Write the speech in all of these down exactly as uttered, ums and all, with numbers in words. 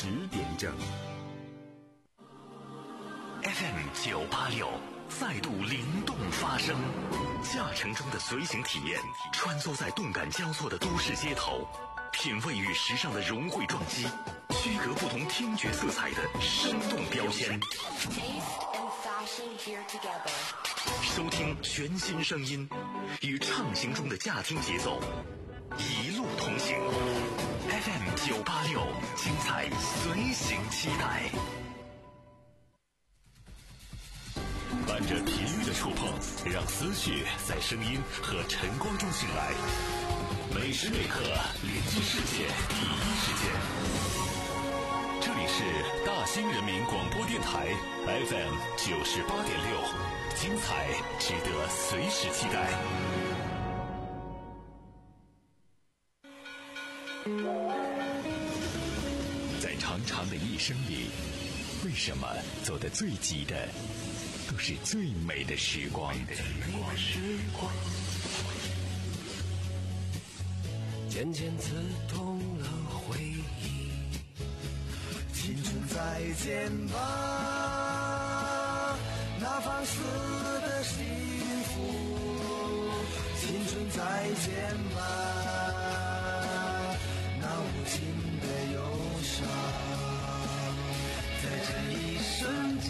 十点整。 F M 九八六再度灵动发声，驾乘中的随行体验，穿梭在动感交错的都市街头，品味与时尚的融汇撞击，区隔不同听觉色彩的生动标签。收听全新声音，与畅行中的驾听节奏，一路同行。F M 九八六，精彩随行期待。伴着频率的触碰，让思绪在声音和晨光中醒来。每时每刻连接世界第一时间。这里是大兴人民广播电台 F M 九十八点六，精彩值得随时期待。在长长的一生里，为什么走得最急的都是最美的时光？ 渐渐刺痛了回忆，青春再见吧，那放肆的幸福，青春再见吧，那无情的忧伤，在这一瞬间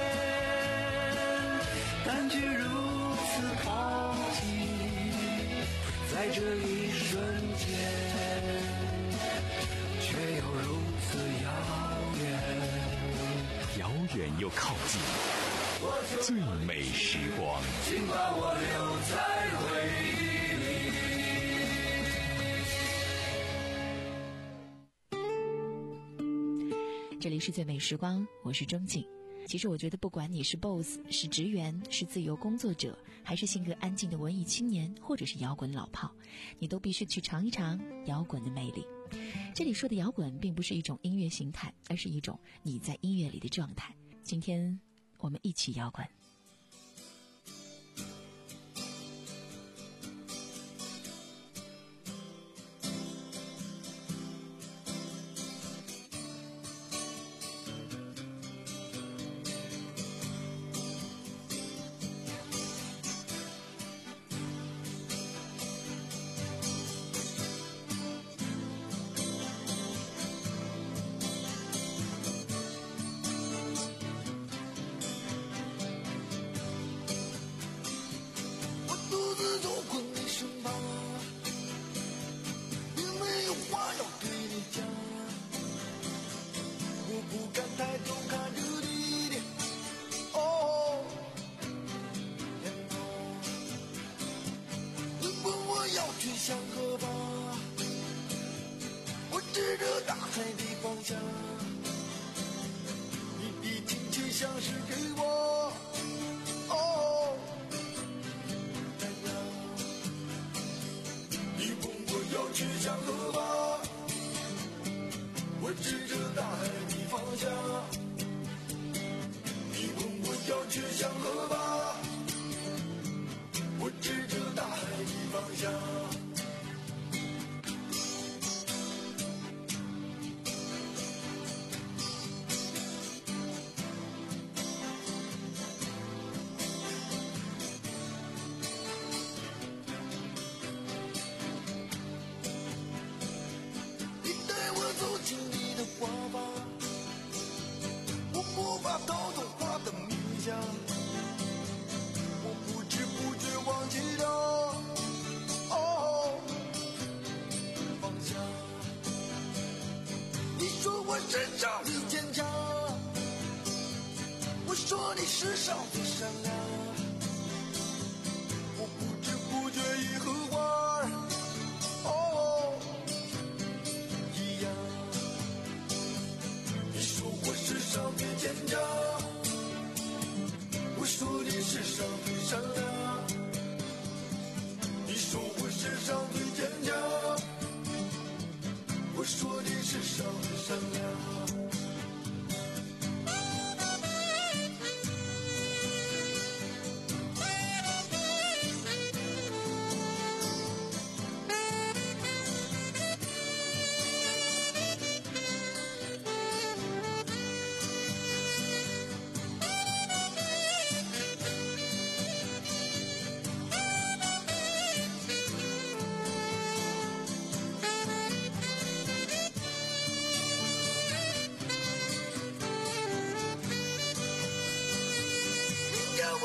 感觉如此靠近，在这一瞬间却又如此遥远， 遥远又靠近，最美时光， 请把我留在回忆里。这里是最美时光，我是钟静。其实我觉得不管你是 boss 是职员是自由工作者，还是性格安静的文艺青年，或者是摇滚老炮，你都必须去尝一尝摇滚的魅力。这里说的摇滚并不是一种音乐形态，而是一种你在音乐里的状态。今天我们一起摇滚。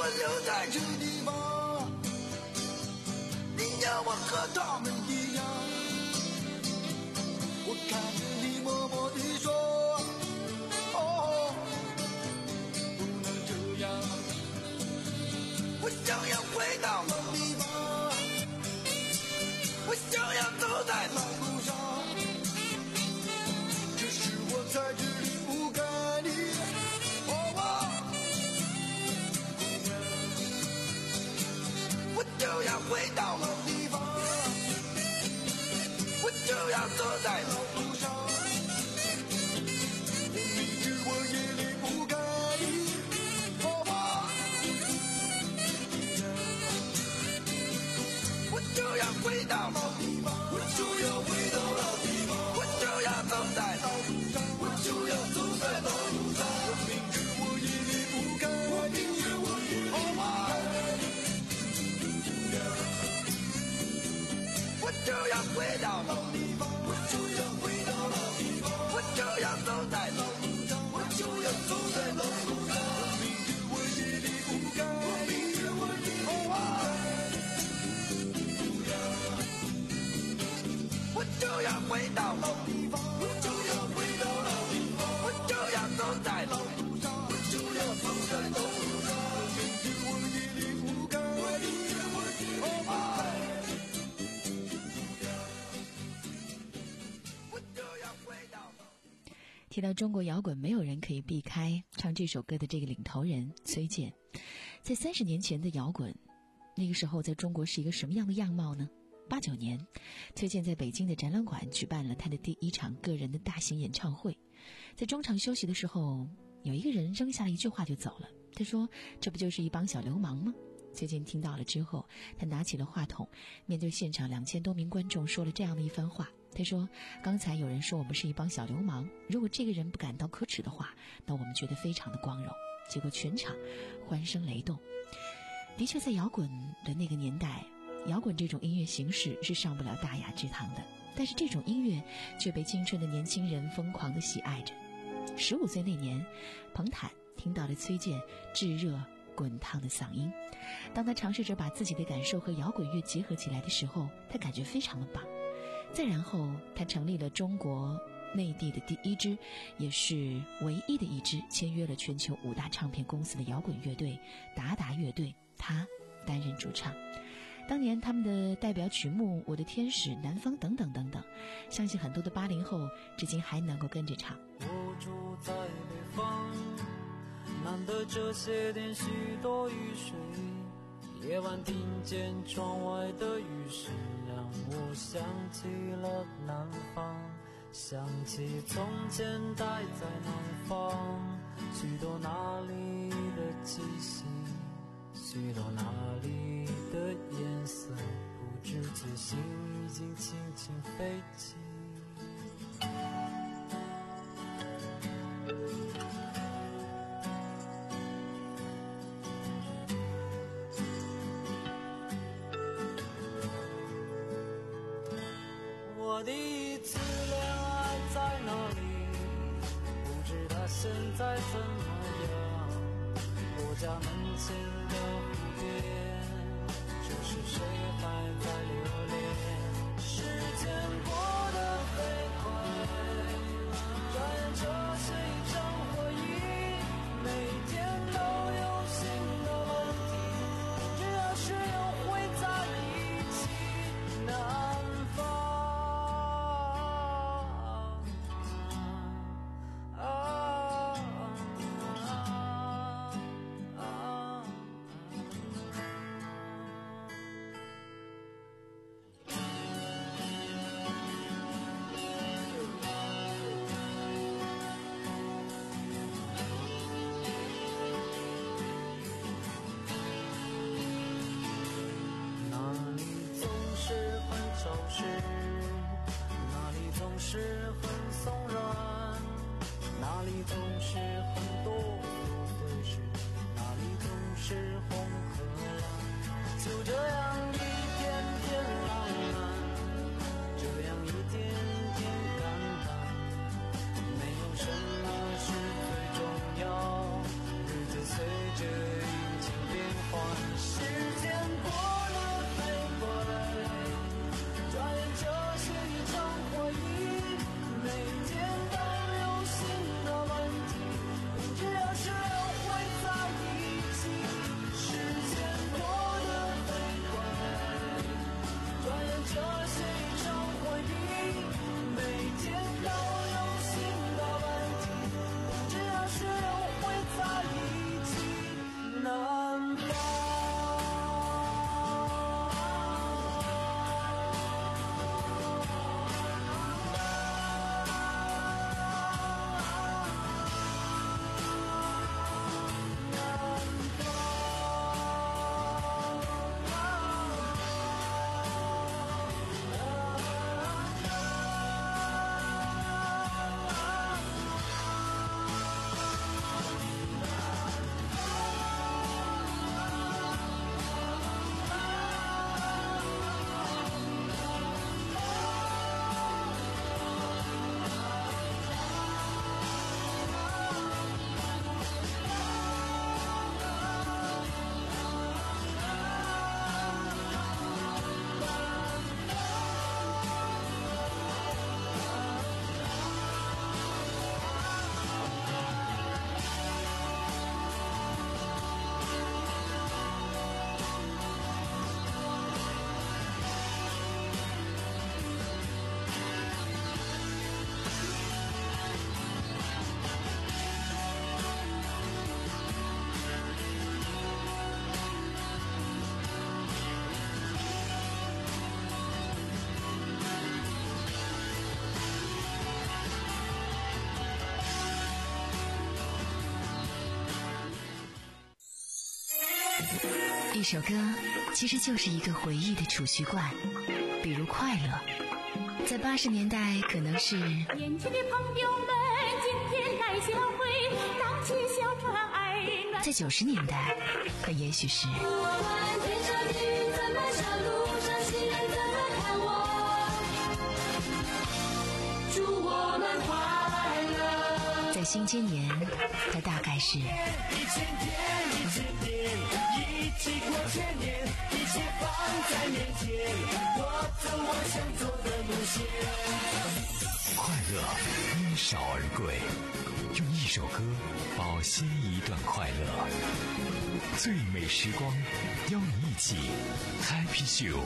留在这地方，你要我和他们一样。我看着你默默地说，哦，不能这样。我想要回到老地方，我想要走在老路上，这是我在这里不该离。我就要回到老地方，我就要走在老路上，我明知我也离不开你，好吗？我就要回到老地方，我就要回到老地方，我就要走在老路上，我就要走在老路上，我明知我也离不开你，好吗？我就要回到老地方，我就要回到老地方，我就要走在老路上，我就要走在老路上，我明知我也离不开，我明知我也离不开，我就要回到老地方，我就要回到老地方，我就要走在老路上，我就要走在老路上，我明知我也离不开，我明知我也离不开。 提到中国摇滚，没有人可以避开唱这首歌的这个领头人崔健。在三十年前的摇滚，那个时候在中国是一个什么样的样貌呢？八九年，崔健在北京的展览馆举办了他的第一场个人的大型演唱会。在中场休息的时候，有一个人扔下了一句话就走了，他说：“这不就是一帮小流氓吗？”崔健听到了之后，他拿起了话筒，面对现场两千多名观众说了这样的一番话。他说：“刚才有人说我们是一帮小流氓，如果这个人不感到可耻的话，那我们觉得非常的光荣。”结果全场欢声雷动。的确，在摇滚的那个年代，摇滚这种音乐形式是上不了大雅之堂的，但是这种音乐却被青春的年轻人疯狂地喜爱着。十五岁那年，彭坦听到了崔健炙热滚烫的嗓音，当他尝试着把自己的感受和摇滚乐结合起来的时候，他感觉非常的棒。再然后，他成立了中国内地的第一支，也是唯一的一支签约了全球五大唱片公司的摇滚乐队达达乐队，他担任主唱。当年他们的代表曲目《我的天使》、《南方》等等等等，相信很多的八零后至今还能够跟着唱。 我住在北方，难得这些天许多雨水，夜晚听见窗外的雨声，让我想起了南方，想起从前待在南方，许多那里的气息，许多那里的颜色，不知觉心已经轻轻飞起。我第一次恋爱在哪里？不知道现在怎么样。我家门前的蝴蝶，这是谁还在留恋？时间过得飞快，转眼这是一场回忆，每天都有新的问题，只要是又会在一起。南方哪里总是很松软，哪里总是很多琐碎事，哪里总是红和蓝，就这样一天天浪漫，这样一天天感叹，没有什么是最重要，日子随着阴晴变一首歌其实就是一个回忆的储蓄罐，比如快乐，在八十年代可能是年轻的朋友们今天来相会，荡起小船儿暖。 在九十年代可也许是我们天上你怎么笑，路上行人怎么看我，祝我们快乐。 在新千年它大概是一千天一千天一起过千年，一切放在面前，我走我想走的路线。 快乐因少而贵，用一首歌保鲜一段快乐。最美时光，邀你一起 Happy Show。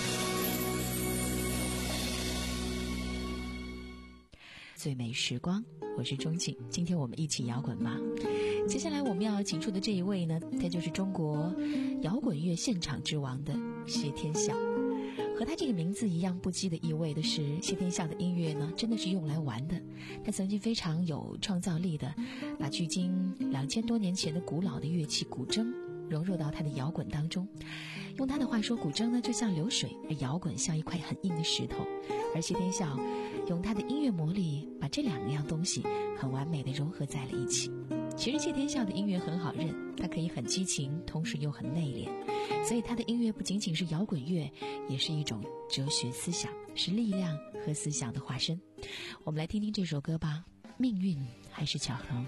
最美时光，我是钟静，今天我们一起摇滚吧。接下来我们要请出的这一位呢，他就是中国摇滚乐现场之王的谢天笑。和他这个名字一样不羁的意味的是，谢天笑的音乐呢，真的是用来玩的。他曾经非常有创造力的，把距今两千多年前的古老的乐器古筝融入到他的摇滚当中。用他的话说，古筝呢就像流水，而摇滚像一块很硬的石头。而谢天笑用他的音乐魔力，把这两样东西很完美的融合在了一起。其实谢天笑的音乐很好认，他可以很激情，同时又很内敛，所以他的音乐不仅仅是摇滚乐，也是一种哲学思想，是力量和思想的化身。我们来听听这首歌吧，命运还是巧合。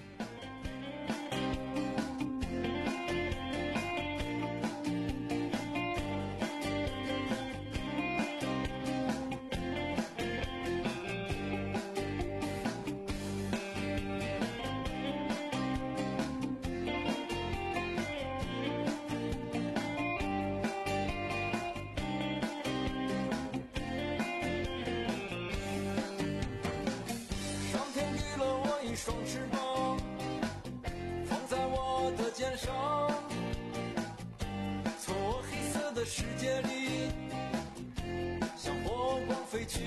双翅膀放在我的肩上，从我黑色的世界里向火光飞去。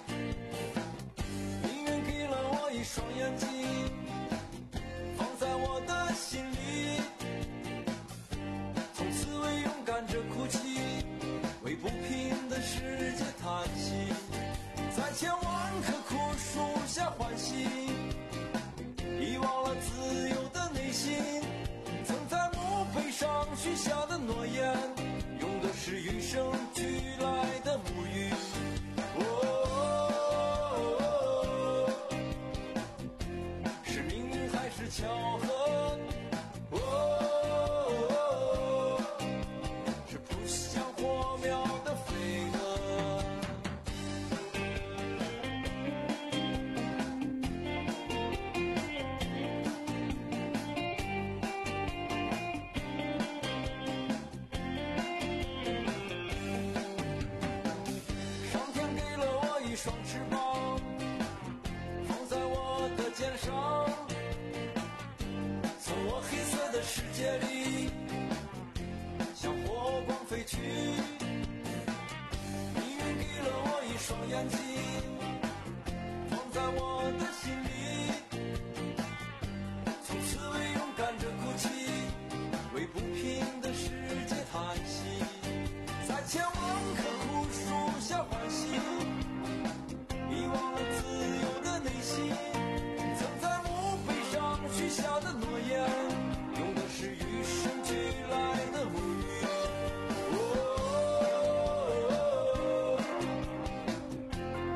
命运给了我一双眼睛，放在我的心里，从此为勇敢者哭泣，为不平的世界叹息，在千万棵枯树下欢喜，遗忘了自由的内心，曾在墓碑上许下的诺言，用的是与生俱来的母语。哦，是命运还是巧合？哦，是扑向火苗的飞蛾。双翅膀放在我的肩上，从我黑色的世界里向火光飞去。命运给了我一双眼睛，放在我的心里，从此为勇敢者哭泣，为不平的世界叹息，在千万棵枯树下欢喜，遗忘了自由的内心，曾在墓碑上许下的诺言，用的是与生俱来的母语。哦，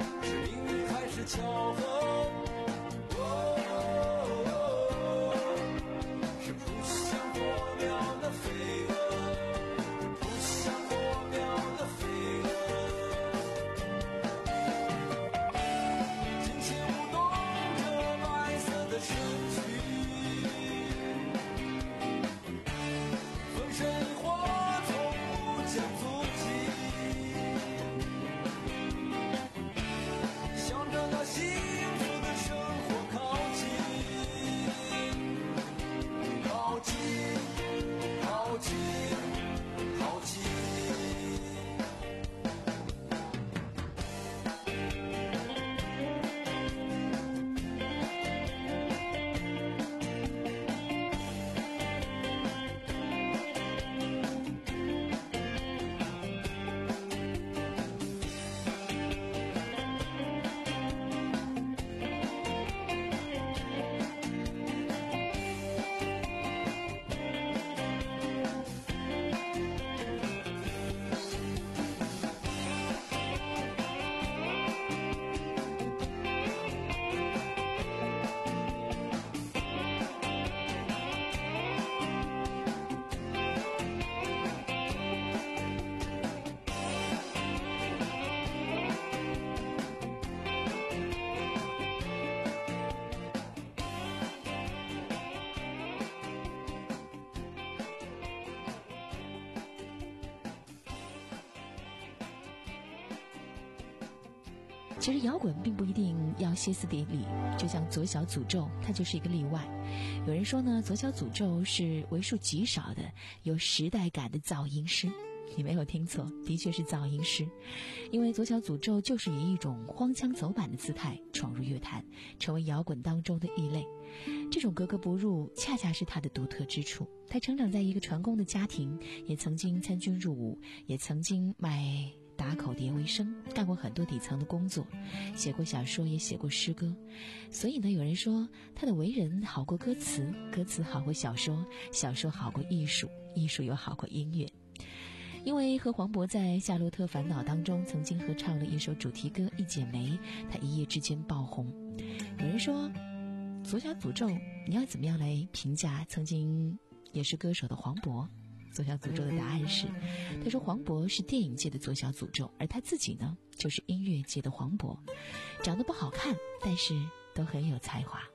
其实摇滚并不一定要歇斯底里，就像左小诅咒，它就是一个例外。有人说呢，左小诅咒是为数极少的有时代感的噪音师。你没有听错，的确是噪音师。因为左小诅咒就是以一种荒腔走板的姿态闯入乐坛，成为摇滚当中的异类。这种格格不入恰恰是他的独特之处。他成长在一个船工的家庭，也曾经参军入伍，也曾经卖打口碟为生，干过很多底层的工作，写过小说，也写过诗歌。所以呢，有人说他的为人好过歌词，歌词好过小说，小说好过艺术，艺术又好过音乐。因为和黄渤在《夏洛特烦恼》当中曾经合唱了一首主题歌《一剪梅》，他一夜之间爆红。有人说左小诅咒，你要怎么样来评价曾经也是歌手的黄渤？左小诅咒的答案是，他说黄渤是电影界的左小诅咒，而他自己呢，就是音乐界的黄渤。长得不好看，但是都很有才华。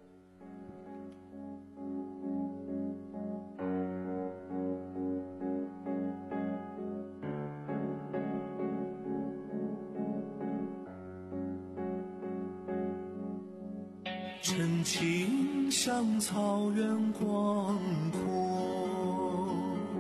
真情像草原广阔，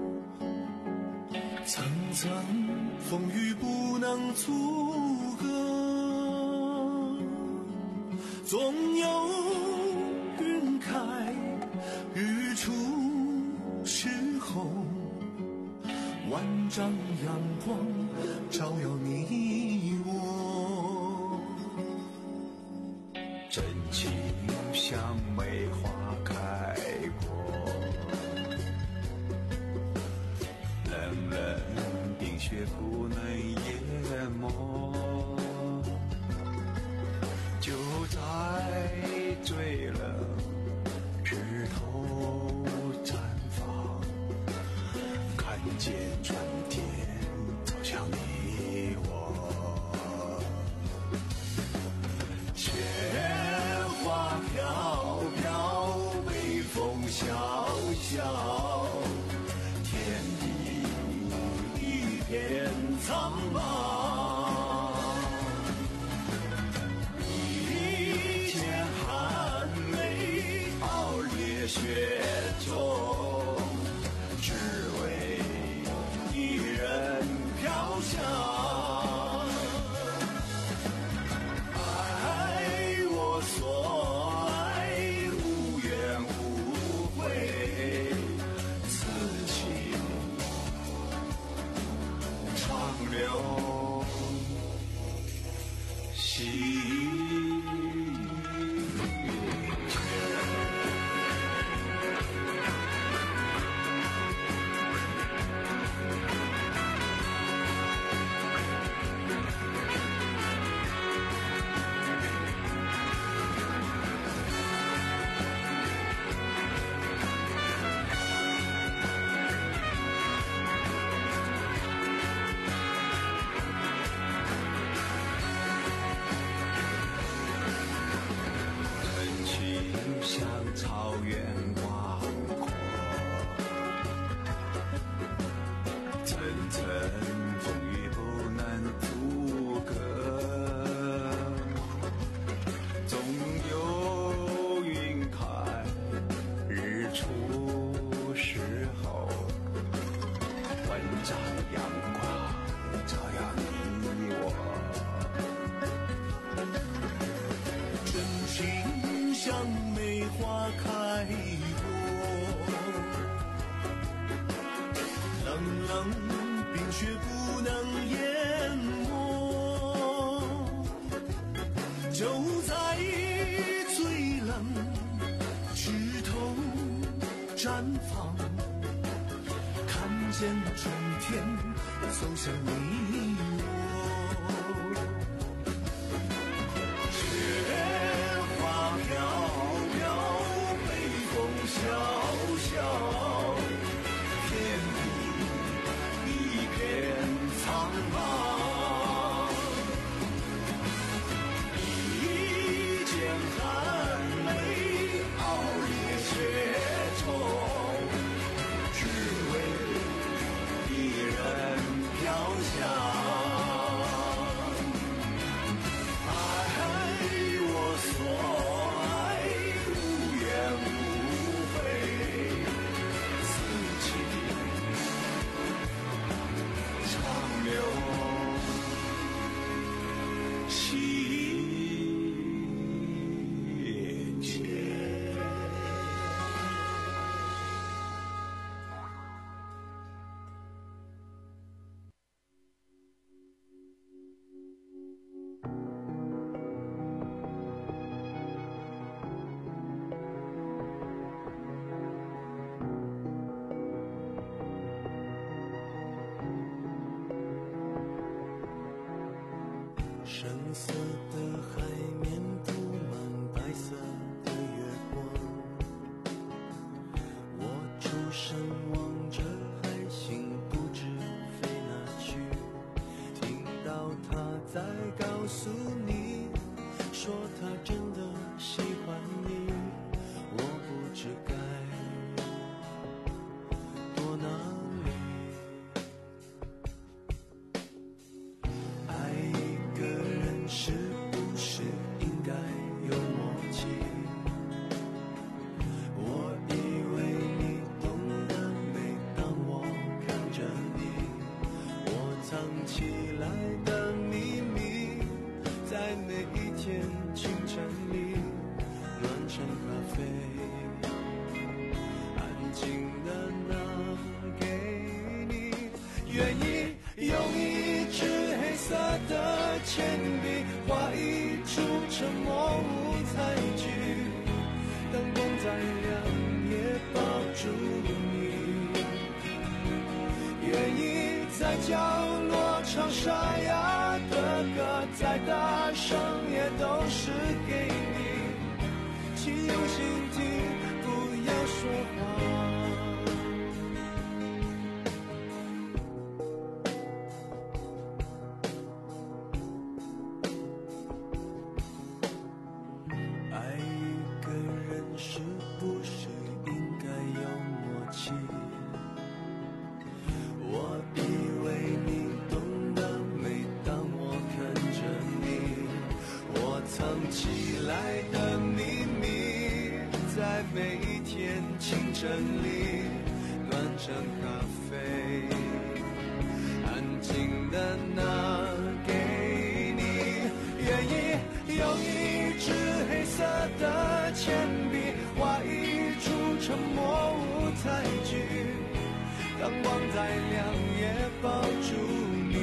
层层风雨不能阻隔，总有云开日出时候，万丈阳光照耀你我。真情像梅花开过，冷冷冰雪不能淹没，就在最冷枝头绽放，看见春天走向你我。花飘飘，北风萧萧，天地一片苍茫，一剪寒梅傲烈雪中，只为一人飘香。所爱无怨无悔，此情长留心草原广阔，层层风雨不能阻隔，总有云开日出时候，万丈阳光照耀你我。真情像梅花开过，冷冷冰雪不能淹没，就在最冷枝头绽放，看见春天走向你我。飘飘，北风萧萧，天地一片苍茫，一剪寒梅傲烈雪中，只为一人飘香。 色的海面铺满白色的月光，我出神望着海星不知飞哪去，听到他在告诉你，说他真的喜欢你，我不知该躲哪里。爱一个人是不是应该有默契？我以为你懂得，每当我看着你，我藏起来的秘密，在每一天清晨里暖成咖啡，安静的拿给你，愿意用一支黑色的铅笔画一出沉默舞台剧，灯光再亮也抱住你，愿意在角落唱沙哑的歌，再大声也都是给你，请用心听，不要说话。爱一个人是不是应该有默契？我以为你懂得，每当我看着你，我藏起来的秘密，在每一天清晨里暖成咖啡，安静的拿给你，愿意用一支黑色的铅笔画一出沉默舞台剧，当光再亮也抱住你，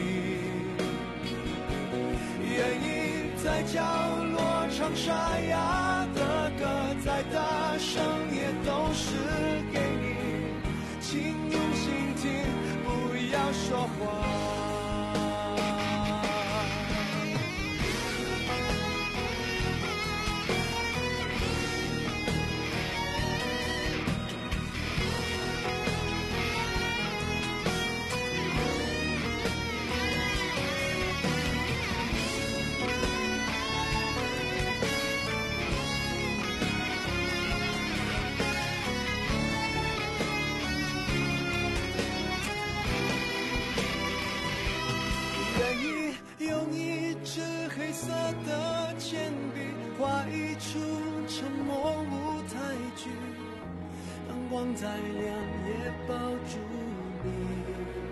愿意在角落唱沙哑的歌，再大声也都是给你，请用心听，不要说话。用一支黑色的铅笔画一出沉默舞台剧，当光再亮也抱住你，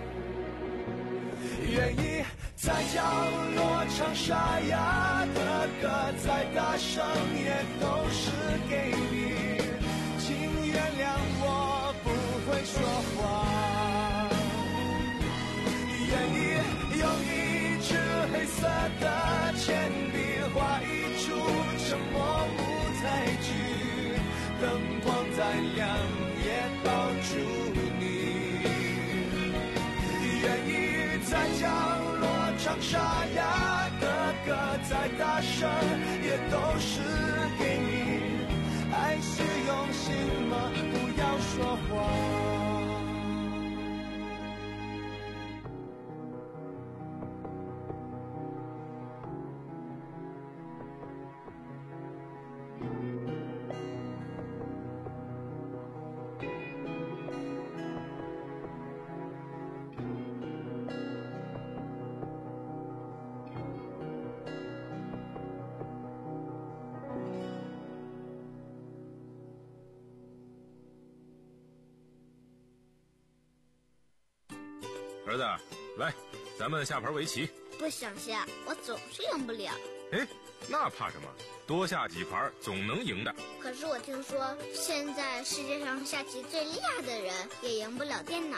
愿意在角落唱沙哑的歌，再大声也都是给你，请原谅我不会说话，愿意用一支黑色的铅笔画一出沉默舞台剧，灯光再亮也抱住你，愿意在角落唱沙哑的歌，再大声也都是给你，爱是用心吗？不要说话。 儿子，来，咱们下盘围棋。 不想下，我总是赢不了。 哎，那怕什么？多下几盘总能赢的。 可是我听说，现在世界上下棋最厉害的人也赢不了电脑。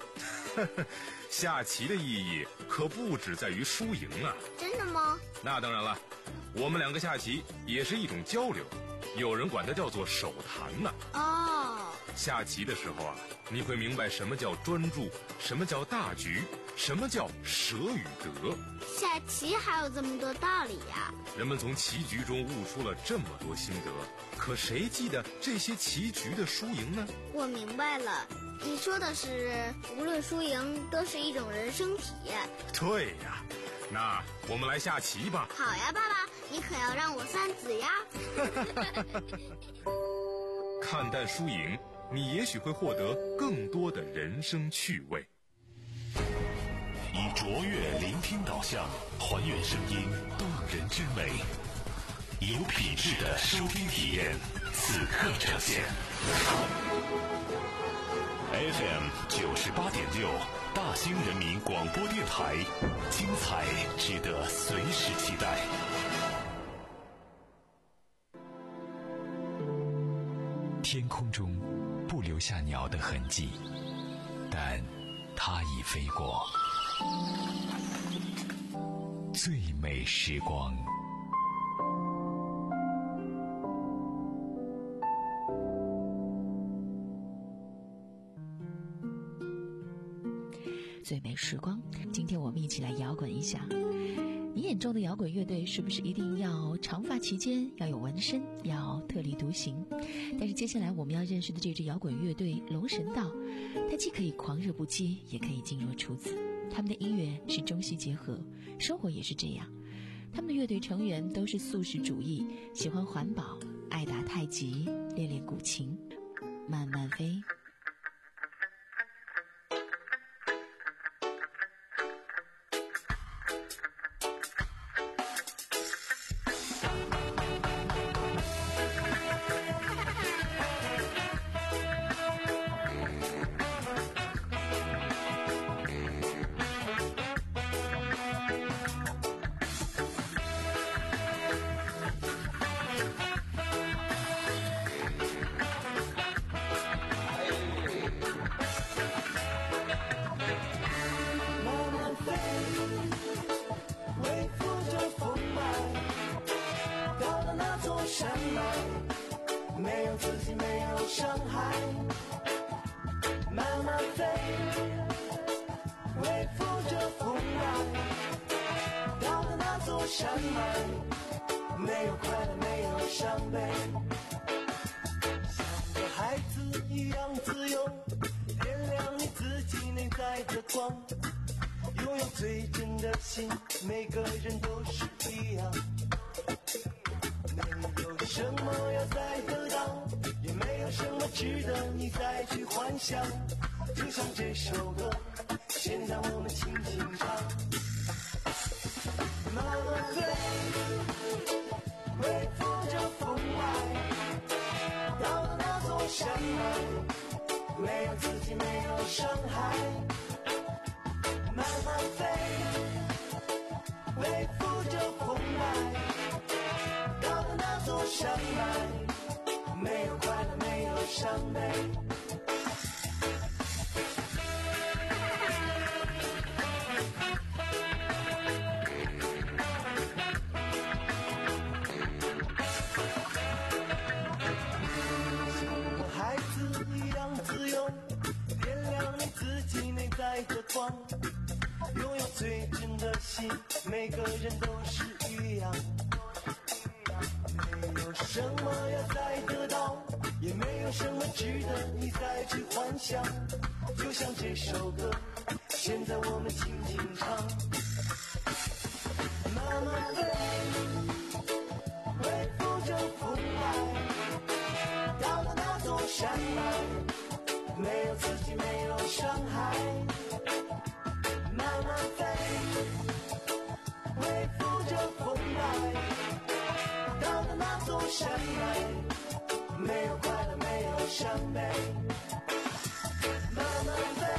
下棋的意义可不只在于输赢啊。 真的吗？ 那当然了，我们两个下棋也是一种交流，有人管它叫做手谈呢。 哦， 下棋的时候啊，你会明白什么叫专注，什么叫大局，什么叫舍与得。 下棋还有这么多道理呀！ 人们从棋局中悟出了这么多心得，可谁记得这些棋局的输赢呢？ 我明白了，你说的是无论输赢都是一种人生体验。 对呀，那我们来下棋吧。 好呀，爸爸，你可要让我三子呀。 看淡输赢，你也许会获得更多的人生趣味。 以卓越聆听导向，还原声音动人之美，有品质的收听体验，此刻呈现。F M 九十八点六，大兴人民广播电台，精彩值得随时期待。 天空中不留下鸟的痕迹，但它已飞过。最美时光。 最美时光，今天我们一起来摇滚一下。你眼中的摇滚乐队是不是一定要长发齐肩，要有纹身，要特立独行？但是接下来我们要认识的这支摇滚乐队龙神道，它既可以狂热不羁，也可以静若处子。他们的音乐是中西结合，生活也是这样。他们的乐队成员都是素食主义，喜欢环保，爱打太极，练练古琴，慢慢飞。 拥有最真的心，每个人都是一样。没有什么要再得到，也没有什么值得你再去幻想。就像这首歌，现在我们轻轻唱。慢慢飞，微风着风来，到了那座山脉，没有自己，没有伤害。慢慢飞，微拂着风来，到了那座山脉，没有快乐，没有伤悲。像个孩子一样自由，点亮你自己内在的光。拥有最真的心，每个人都是一样。没有什么要再得到，也没有什么值得你再去幻想。就像这首歌，现在我们轻轻唱。慢慢飞，微拂着风来，到了那座山脉，没有自己，没有伤害。慢慢飞，微拂着风来，到了那座山脉，没有快乐，没有伤悲。慢慢飞，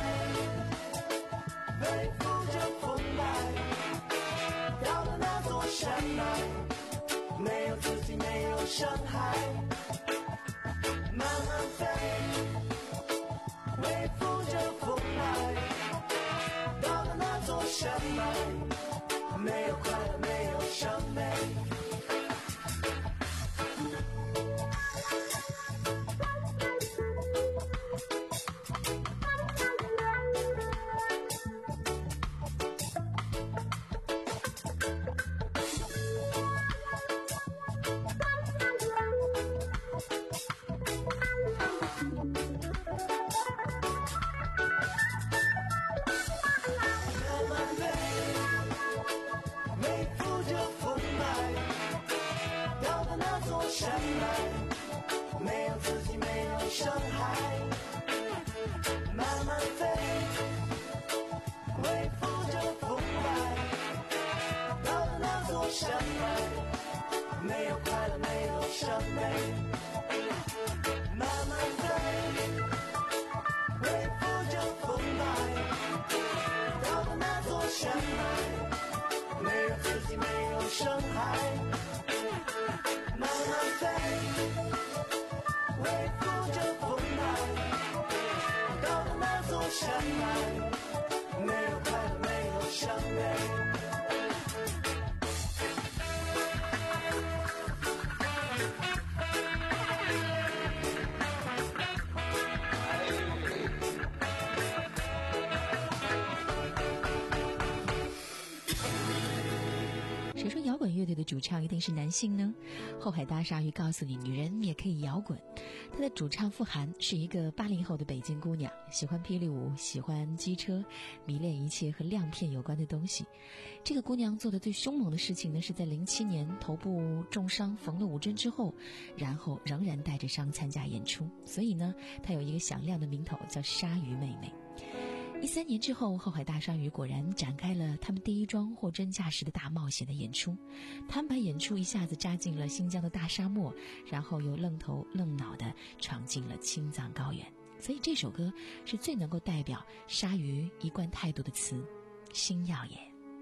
微拂着风来，到了那座山脉，没有自己，没有伤害。慢慢飞，微拂着风来，到了那座山脉，没有快乐，没有伤悲。 相爱，没有快乐，没有伤悲。 谁说摇滚乐队的主唱一定是男性呢？后海大鲨鱼告诉你，女人也可以摇滚。他的主唱傅涵是一个八零后的北京姑娘，喜欢霹雳舞，喜欢机车，迷恋一切和亮片有关的东西。这个姑娘做的最凶猛的事情呢，是在零七年头部重伤缝了五针之后，然后仍然带着伤参加演出。所以呢，她有一个响亮的名头，叫鲨鱼妹妹。一三年之后，后海大鲨鱼果然展开了他们第一桩货真价实的大冒险的演出。他们把演出一下子扎进了新疆的大沙漠，然后又愣头愣脑地闯进了青藏高原。所以这首歌是最能够代表鲨鱼一贯态度的词，星耀也。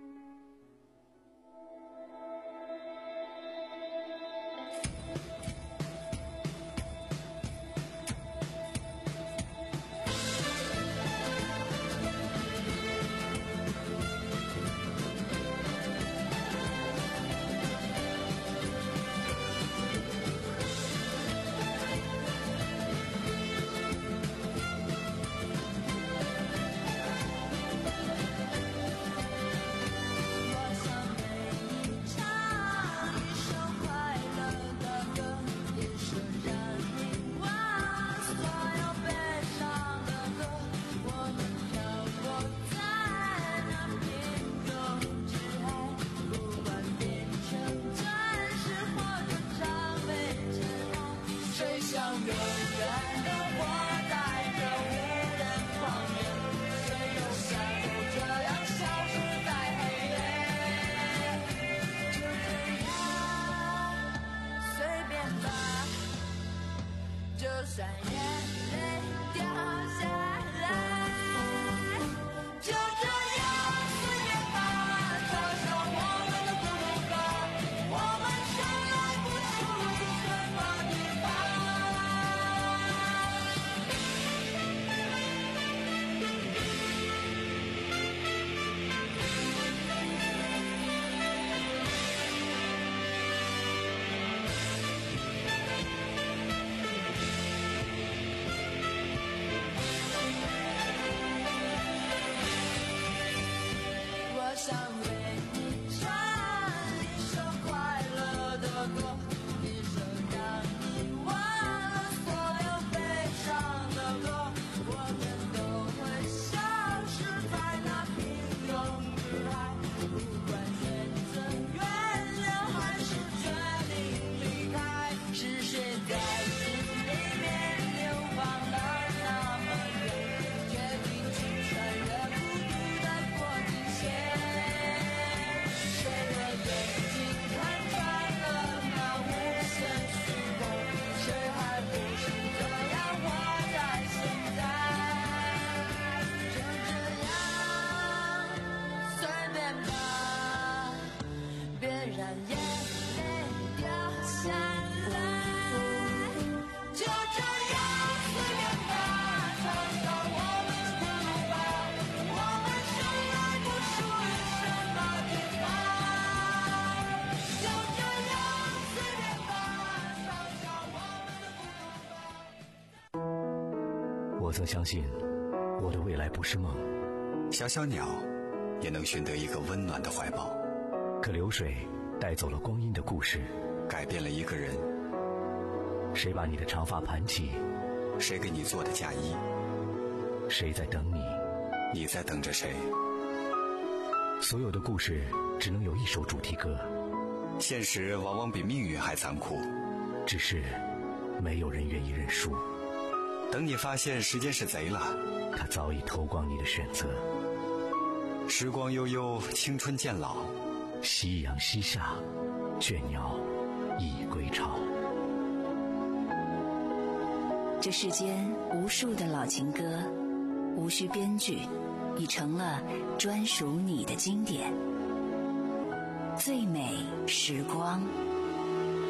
我曾相信我的未来不是梦， 小小鸟也能寻得一个温暖的怀抱。 可流水带走了光阴的故事， 改变了一个人。 谁把你的长发盘起？ 谁给你做的嫁衣？ 谁在等你？ 你在等着谁？ 所有的故事只能有一首主题歌。 现实往往比命运还残酷， 只是没有人愿意认输。 等你发现时间是贼了， 他早已偷光你的选择。 时光悠悠，青春渐老， 夕阳西下，倦鸟已归巢。 这世间无数的老情歌，无需编剧，已成了专属你的经典。最美时光。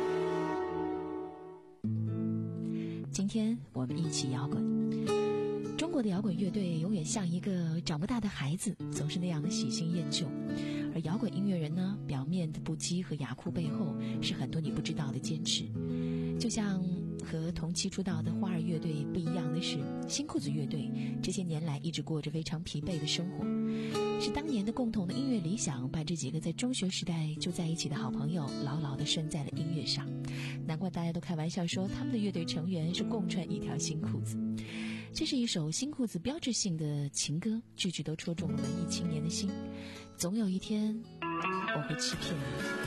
今天我们一起摇滚。 中国的摇滚乐队永远像一个长不大的孩子，总是那样的喜新厌旧。而摇滚音乐人呢，表面的不羁和哑酷背后，是很多你不知道的坚持。就像和同期出道的花儿乐队不一样的是，新裤子乐队这些年来一直过着非常疲惫的生活，是当年的共同的音乐理想，把这几个在中学时代就在一起的好朋友牢牢地拴在了音乐上。难怪大家都开玩笑说，他们的乐队成员是共穿一条新裤子。这是一首新裤子标志性的情歌，句句都戳中了文艺青年的心。总有一天，我会欺骗你。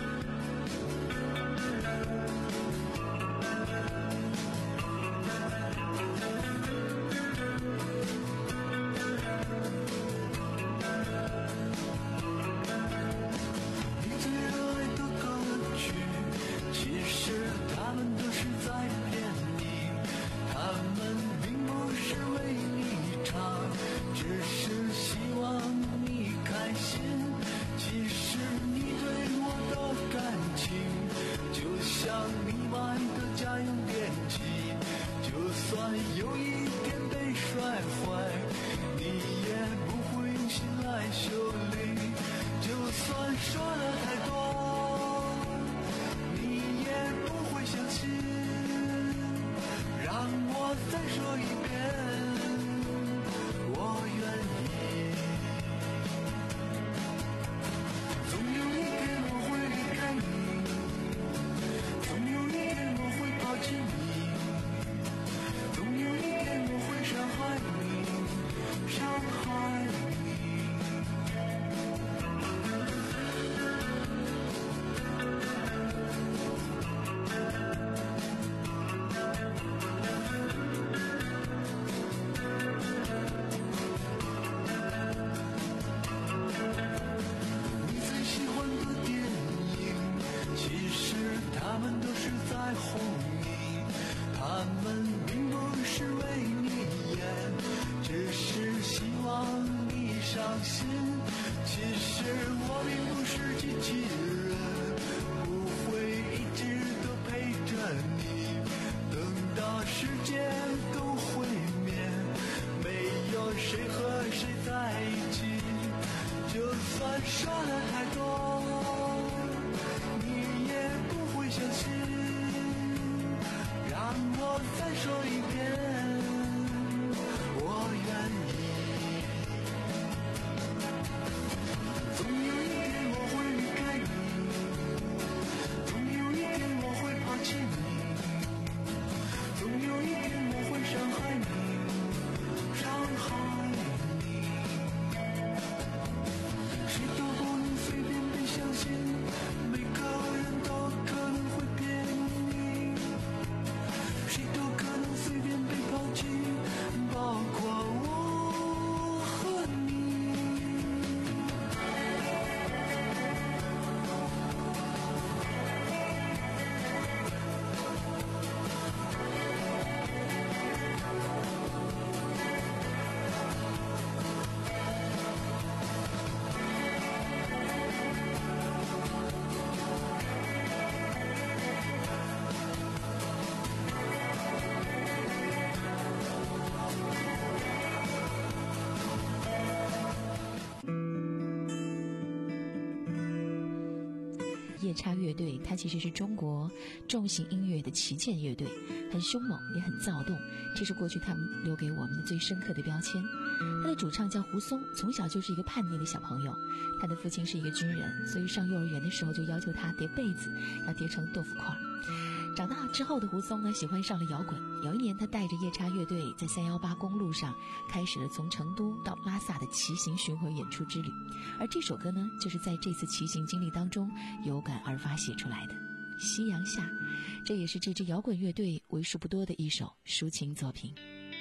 夜叉乐队，它其实是中国重型音乐的旗舰乐队，很凶猛也很躁动，这是过去他们留给我们的最深刻的标签。他的主唱叫胡松，从小就是一个叛逆的小朋友，他的父亲是一个军人，所以上幼儿园的时候就要求他叠被子要叠成豆腐块。长大之后的胡松呢，喜欢上了摇滚。有一年，他带着夜叉乐队在三一八公路上开始了从成都到拉萨的骑行巡回演出之旅。而这首歌呢，就是在这次骑行经历当中有感而发写出来的《夕阳下》，这也是这支摇滚乐队为数不多的一首抒情作品。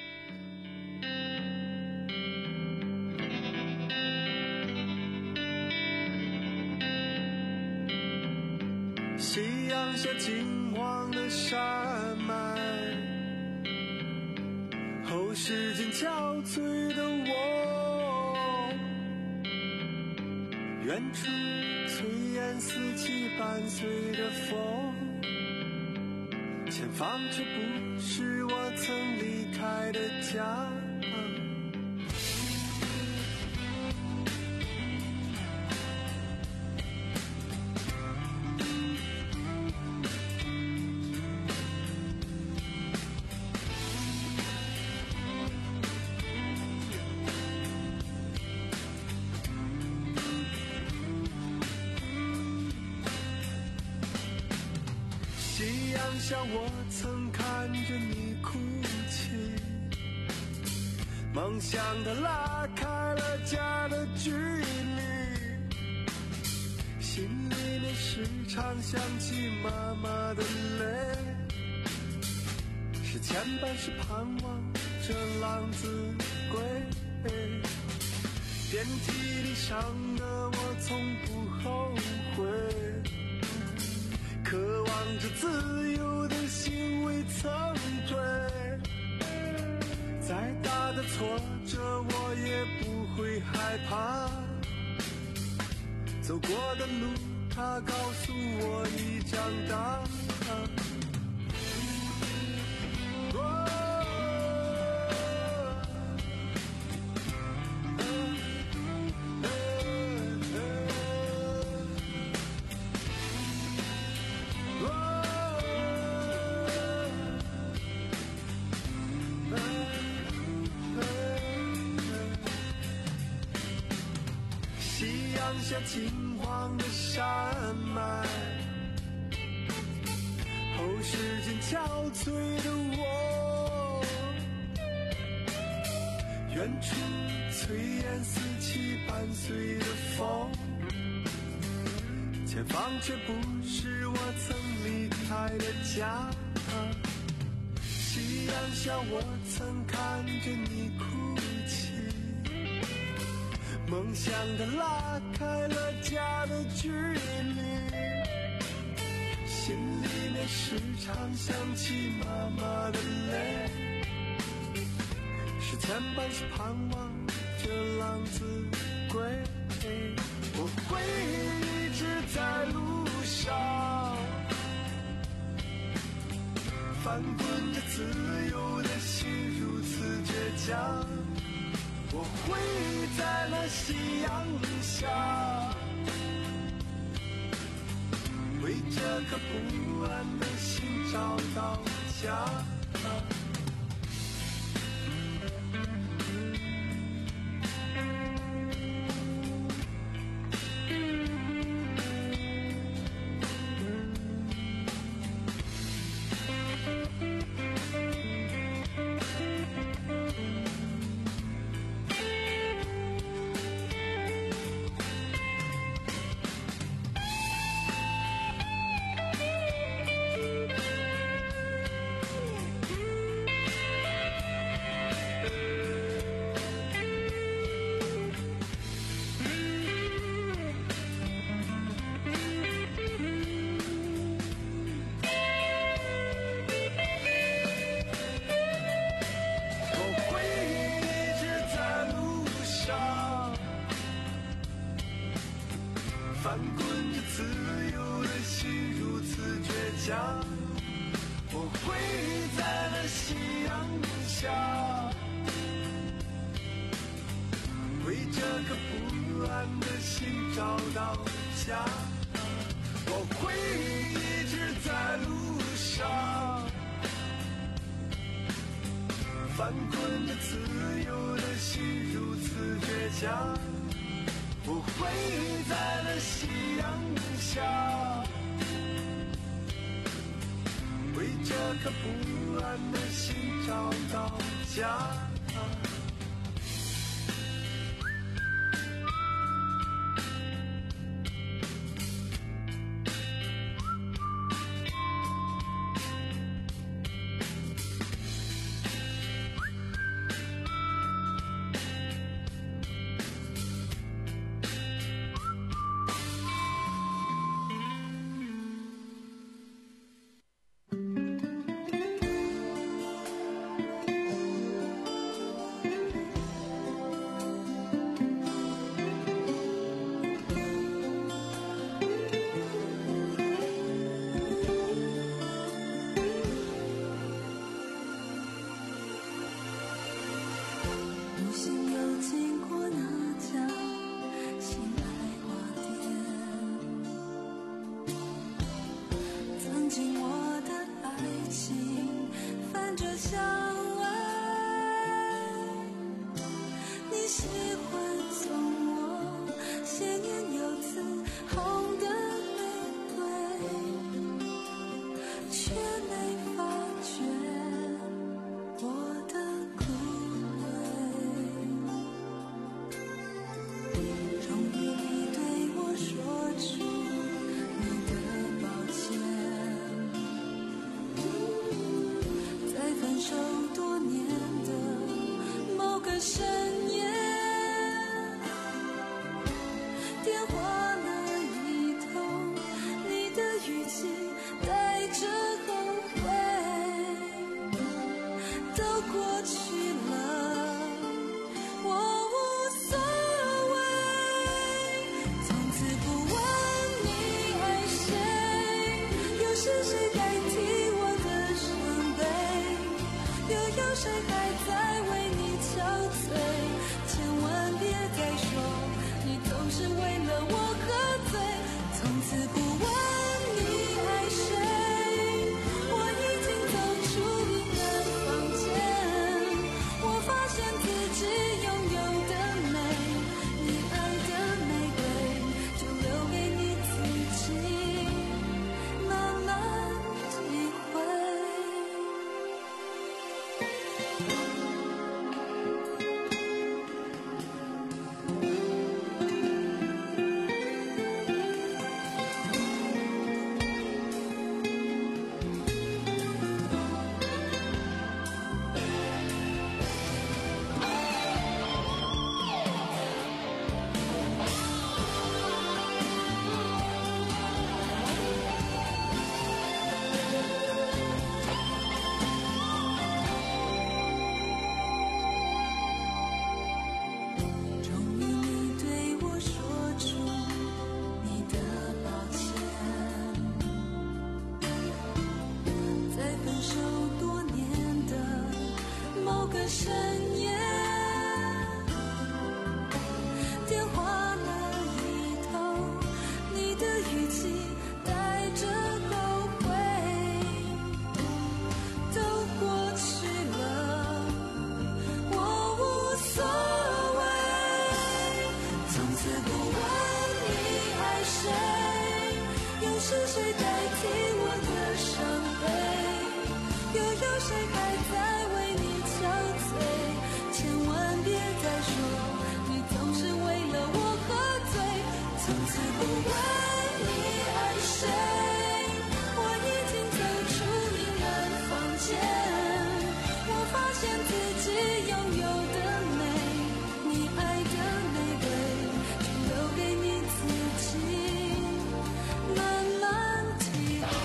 夕阳下金黄的山脉，后视镜憔悴的我，远处炊烟四起伴随着风，前方却不是我曾离开的家。 下我曾看着你哭泣，梦想它拉开了家的距离，心里面时常想起妈妈的泪，是牵绊是盼望这浪子归，遍体鳞伤的我从不后悔，渴望着自由的心未曾追，再大的挫折我也不会害怕，走过的路它告诉我已长大。下金黄的山脉，后时间憔悴的我，远处炊烟四起伴随着风，前方却不是我曾离开的家，夕阳下我曾看着你哭泣，梦想它拉开了家的距离，心里面时常想起妈妈的泪，是牵绊是盼望这浪子归，我会一直在路上，翻滚着自由的心如此倔强，我会在那夕阳下，为这颗不安的心找到家。翻滚着自由的心如此倔强，我会在那夕阳下，为这颗不安的心找到家。我会一直在路上，翻滚着自由的心如此倔强，我会在那夕阳下，为这颗不安的心找到家。 却没过去了，我无所谓。从此不问你爱谁，又是谁代替我的伤悲？又有谁还在为你憔悴？千万别再说你总是为了我喝醉。从此不问你爱谁，我已经走出阴暗房间，我发现自己拥有的美，你爱的玫瑰就留给你自己慢慢体会。是谁代替我的伤悲？又有谁还在为你憔悴？千万别再说你总是为了我喝醉。从此不问你爱谁，我已经走出阴暗房间，我发现自己拥有的美，你爱的玫瑰就留给你自己慢慢体会。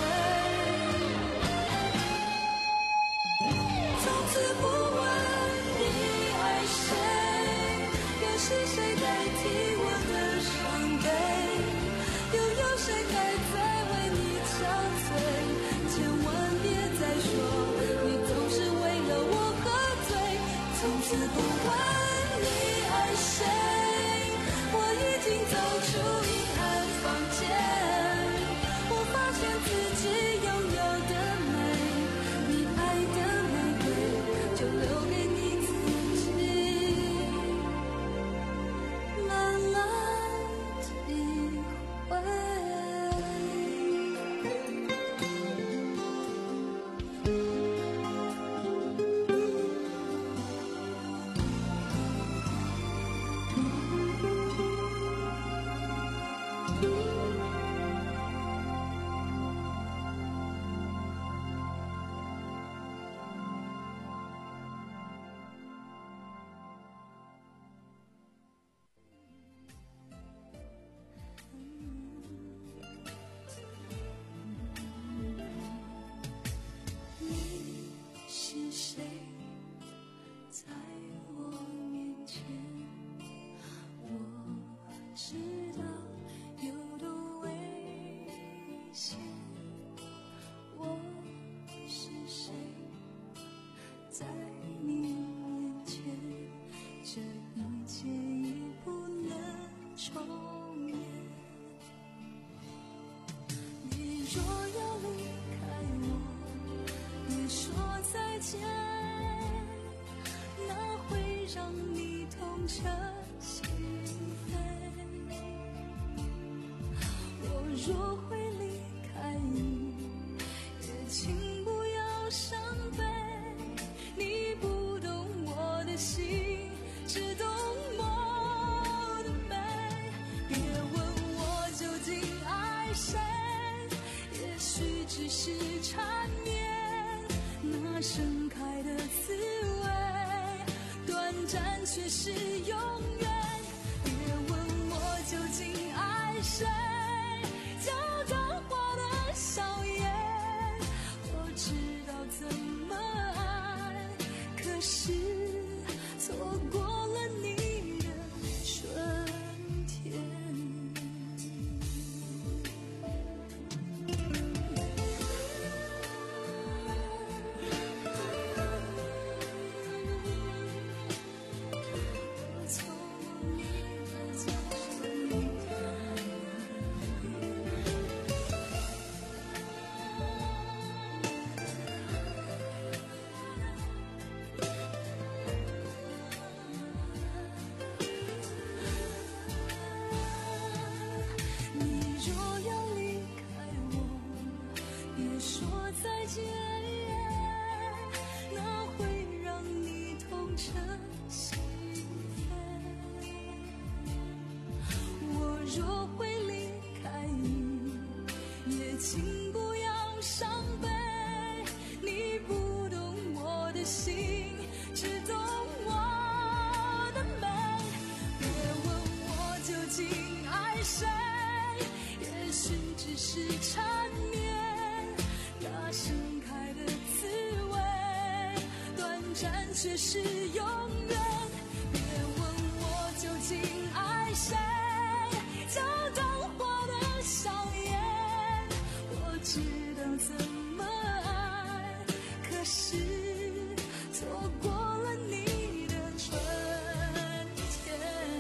从此不问你爱谁，又是谁代替我的伤悲？又有谁还在为你憔悴？千万别再说你总是为了我喝醉。从此不问你爱谁，我已经走出阴暗房间，我发现自己拥有的美，你爱的玫瑰就留给你自己慢慢体会。是谁在我面前？我知道有多危险。我是谁在你面前？这一切已不能重演。你若要离开我，别说再见，那会让你痛彻心扉。我若会离开你，也请不要伤悲。你不懂我的心，只懂我的美。别问我究竟爱谁，也许只是缠绵。那盛开的滋味，短暂却是永远。别问我究竟爱谁，就当我的笑颜。我知道怎么爱，可是过了你的春天。请不要伤悲，你不懂我的心，只懂我的美。别问我究竟爱谁，也许只是缠绵，那盛开的滋味，短暂却是永远。别问我究竟爱谁，就当我的笑颜。知道怎么爱，可是错过了你的春天。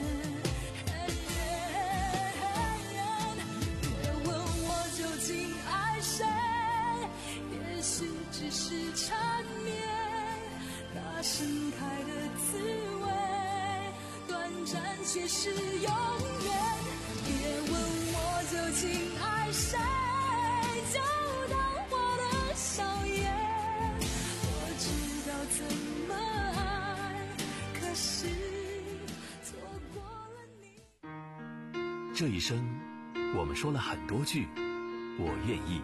别问我究竟爱谁，也许只是缠绵，那盛开的滋味，短暂却是永远。别问我究竟爱谁，就当我的笑颜。我知道怎么爱，可是错过了你。 这一生，我们说了很多句我愿意。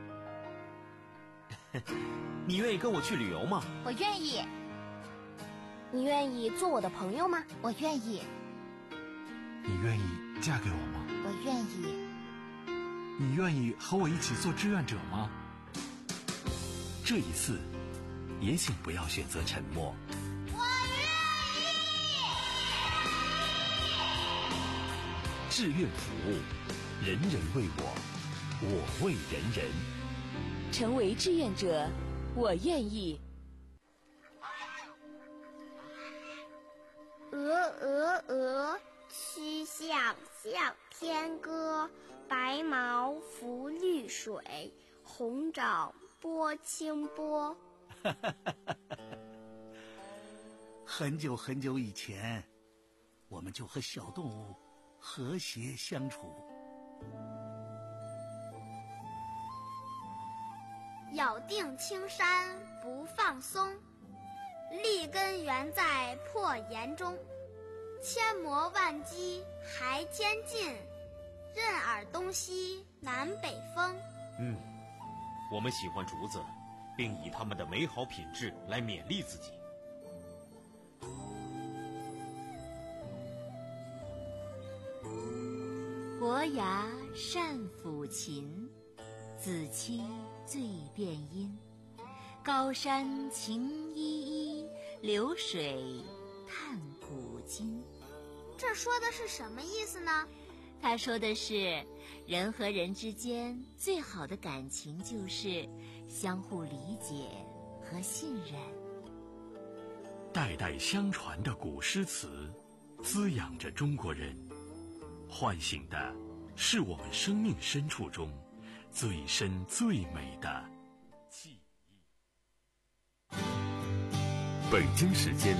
你愿意跟我去旅游吗？ 我愿意。你愿意做我的朋友吗？我愿意。 你愿意嫁给我吗？ 我愿意。 你愿意和我一起做志愿者吗？ 这一次，也请不要选择沉默。 我愿意。 志愿服务，人人为我，我为人人。 成为志愿者，我愿意。 鹅鹅鹅，曲项向天歌。白毛浮绿水，红掌拨清波。 很久很久以前，我们就和小动物和谐相处。 咬定青山不放松，立根原在破岩中。千磨万击还坚劲，任尔东西南北风。 嗯，我们喜欢竹子，并以它们的美好品质来勉励自己。 伯牙善抚琴，子期最辨音。高山晴依依，流水叹古今。 这说的是什么意思呢？ 他说的是，人和人之间最好的感情就是相互理解和信任。 代代相传的古诗词，滋养着中国人，唤醒的是我们生命深处中最深最美的记忆。北京时间